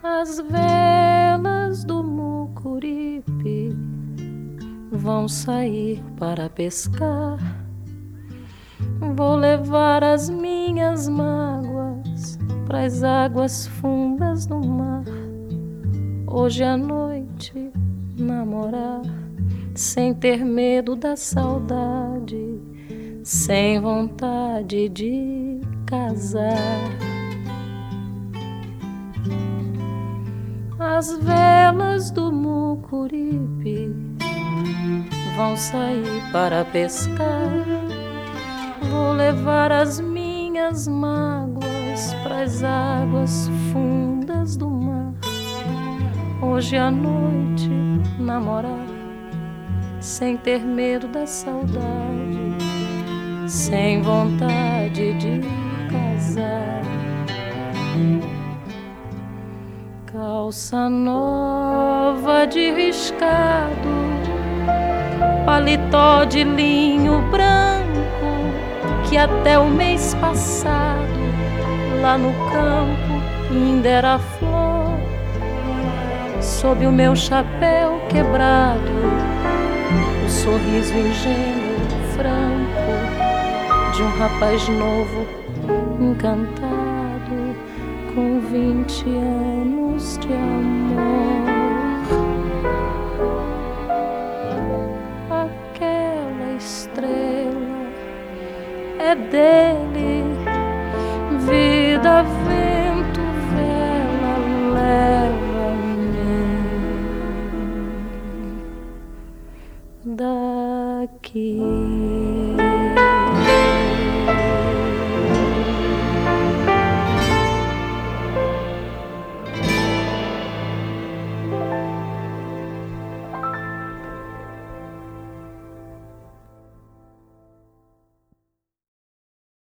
As velas do Mucuripe vão sair para pescar. Vou levar as minhas mágoas pras águas fundas do mar. Hoje à noite namorar, sem ter medo da saudade, sem vontade de casar. As velas do Mucuripe vão sair para pescar. Vou levar as minhas mágoas pras águas fundas do mar. Hoje à noite namorar, sem ter medo da saudade, sem vontade de casar. Calça nova de riscado, paletó de linho branco, que até o mês passado lá no campo ainda era flor. Sob o meu chapéu quebrado, o sorriso ingênuo, franco, de um rapaz novo, encantado, com 20 anos de amor. Aquela estrela é dele, vida, vento, vela, leva-me daqui.